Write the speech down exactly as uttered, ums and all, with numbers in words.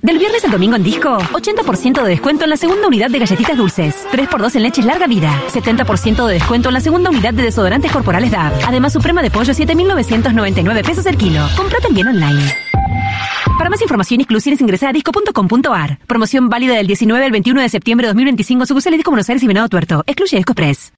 Del viernes al domingo en Disco, ochenta por ciento de descuento en la segunda unidad de galletitas dulces, tres por dos en leches larga vida, setenta por ciento de descuento en la segunda unidad de desodorantes corporales D A B. Además, suprema de pollo, siete mil novecientos noventa y nueve pesos el kilo. Comprá también online. Para más información y exclusiones ingresa a disco punto com punto a r. Promoción válida del diecinueve al veintiuno de septiembre de dos mil veinticinco, sucursales Disco Buenos Aires y Venado Tuerto. Excluye Disco Express.